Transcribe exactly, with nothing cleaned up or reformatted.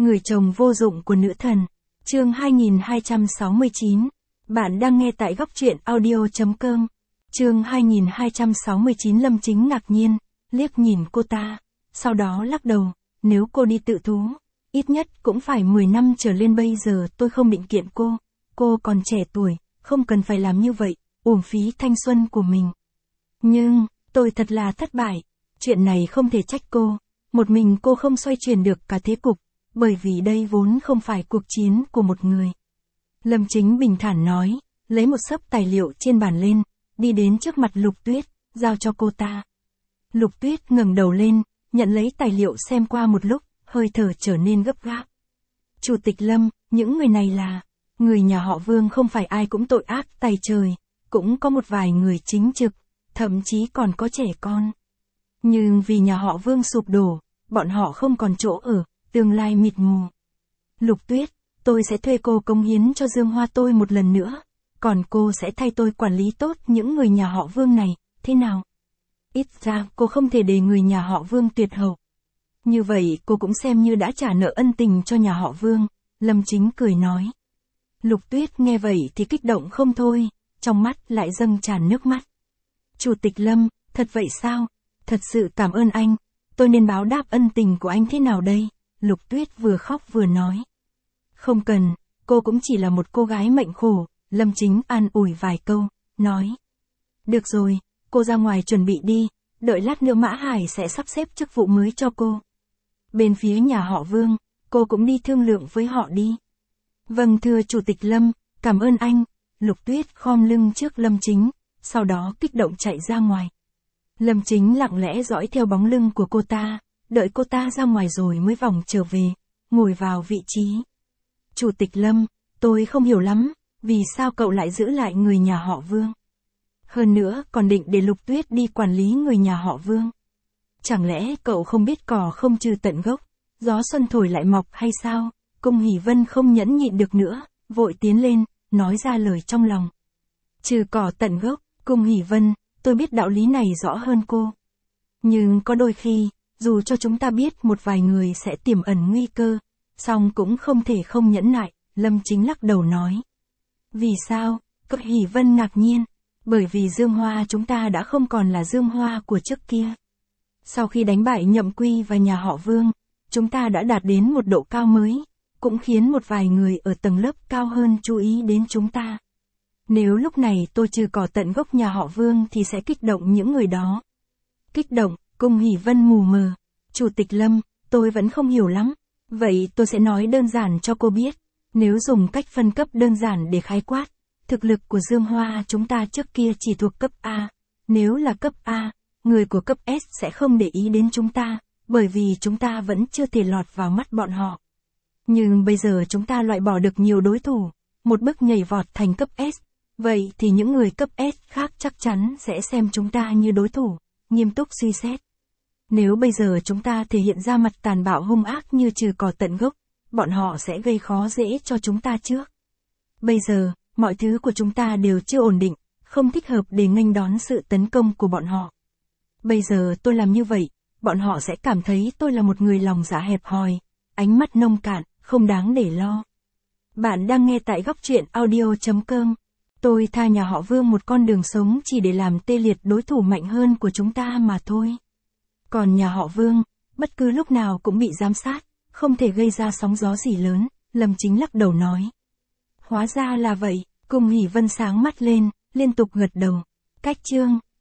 Người chồng vô dụng của nữ thần. Chương hai nghìn hai trăm sáu mươi chín. Bạn đang nghe tại góc truyện audio chấm com. Chương hai nghìn hai trăm sáu mươi chín. Lâm Chính ngạc nhiên, liếc nhìn cô ta, sau đó lắc đầu, nếu cô đi tự thú, ít nhất cũng phải mười năm trở lên, bây giờ tôi không định kiện cô, cô còn trẻ tuổi, không cần phải làm như vậy, uổng phí thanh xuân của mình. Nhưng, tôi thật là thất bại, chuyện này không thể trách cô, một mình cô không xoay chuyển được cả thế cục, bởi vì đây vốn không phải cuộc chiến của một người. Lâm Chính bình thản nói, lấy một xấp tài liệu trên bàn lên, đi đến trước mặt Lục Tuyết, giao cho cô ta. Lục Tuyết ngẩng đầu lên, nhận lấy tài liệu xem qua một lúc, hơi thở trở nên gấp gáp. Chủ tịch Lâm, những người này là, người nhà họ Vương không phải ai cũng tội ác tày trời, cũng có một vài người chính trực, thậm chí còn có trẻ con. Nhưng vì nhà họ Vương sụp đổ, bọn họ không còn chỗ ở, tương lai mịt mù. Lục Tuyết, tôi sẽ thuê cô cống hiến cho Dương Hoa tôi một lần nữa, còn cô sẽ thay tôi quản lý tốt những người nhà họ Vương này, thế nào? Ít ra cô không thể để người nhà họ Vương tuyệt hậu. Như vậy cô cũng xem như đã trả nợ ân tình cho nhà họ Vương, Lâm Chính cười nói. Lục Tuyết nghe vậy thì kích động không thôi, trong mắt lại dâng tràn nước mắt. Chủ tịch Lâm, thật vậy sao? Thật sự cảm ơn anh, tôi nên báo đáp ân tình của anh thế nào đây? Lục Tuyết vừa khóc vừa nói. Không cần, cô cũng chỉ là một cô gái mệnh khổ, Lâm Chính an ủi vài câu, nói. Được rồi, cô ra ngoài chuẩn bị đi, đợi lát nữa Mã Hải sẽ sắp xếp chức vụ mới cho cô. Bên phía nhà họ Vương, cô cũng đi thương lượng với họ đi. Vâng thưa Chủ tịch Lâm, cảm ơn anh. Lục Tuyết khom lưng trước Lâm Chính, sau đó kích động chạy ra ngoài. Lâm Chính lặng lẽ dõi theo bóng lưng của cô ta, đợi cô ta ra ngoài rồi mới vòng trở về, ngồi vào vị trí. Chủ tịch Lâm, tôi không hiểu lắm, vì sao cậu lại giữ lại người nhà họ Vương? Hơn nữa còn định để Lục Tuyết đi quản lý người nhà họ Vương. Chẳng lẽ cậu không biết cỏ không trừ tận gốc, gió xuân thổi lại mọc hay sao? Cung Hỷ Vân không nhẫn nhịn được nữa, vội tiến lên, nói ra lời trong lòng. Trừ cỏ tận gốc, Cung Hỷ Vân, tôi biết đạo lý này rõ hơn cô. Nhưng có đôi khi, dù cho chúng ta biết một vài người sẽ tiềm ẩn nguy cơ, song cũng không thể không nhẫn nại, Lâm Chính lắc đầu nói. Vì sao? Cung Hỷ Vân ngạc nhiên. Bởi vì Dương Hoa chúng ta đã không còn là Dương Hoa của trước kia. Sau khi đánh bại Nhậm Quy và nhà họ Vương, chúng ta đã đạt đến một độ cao mới, cũng khiến một vài người ở tầng lớp cao hơn chú ý đến chúng ta. Nếu lúc này tôi trừ cỏ tận gốc nhà họ Vương thì sẽ kích động những người đó. Kích động, Cung Hỷ Vân mù mờ. Chủ tịch Lâm, tôi vẫn không hiểu lắm. Vậy tôi sẽ nói đơn giản cho cô biết. Nếu dùng cách phân cấp đơn giản để khái quát, thực lực của Dương Hoa chúng ta trước kia chỉ thuộc cấp A. Nếu là cấp A, người của cấp S sẽ không để ý đến chúng ta, bởi vì chúng ta vẫn chưa thể lọt vào mắt bọn họ. Nhưng bây giờ chúng ta loại bỏ được nhiều đối thủ, một bước nhảy vọt thành cấp S. Vậy thì những người cấp S khác chắc chắn sẽ xem chúng ta như đối thủ, nghiêm túc suy xét. Nếu bây giờ chúng ta thể hiện ra mặt tàn bạo hung ác như trừ cỏ tận gốc, bọn họ sẽ gây khó dễ cho chúng ta trước. Bây giờ, mọi thứ của chúng ta đều chưa ổn định, không thích hợp để nghênh đón sự tấn công của bọn họ. Bây giờ tôi làm như vậy, bọn họ sẽ cảm thấy tôi là một người lòng dạ hẹp hòi, ánh mắt nông cạn, không đáng để lo. Bạn đang nghe tại góc truyện audio chấm com. Tôi tha nhà họ Vương một con đường sống chỉ để làm tê liệt đối thủ mạnh hơn của chúng ta mà thôi. Còn nhà họ Vương, bất cứ lúc nào cũng bị giám sát, không thể gây ra sóng gió gì lớn, Lâm Chính lắc đầu nói. Hóa ra là vậy, Cung Hỷ Vân sáng mắt lên, liên tục gật đầu. Cách chương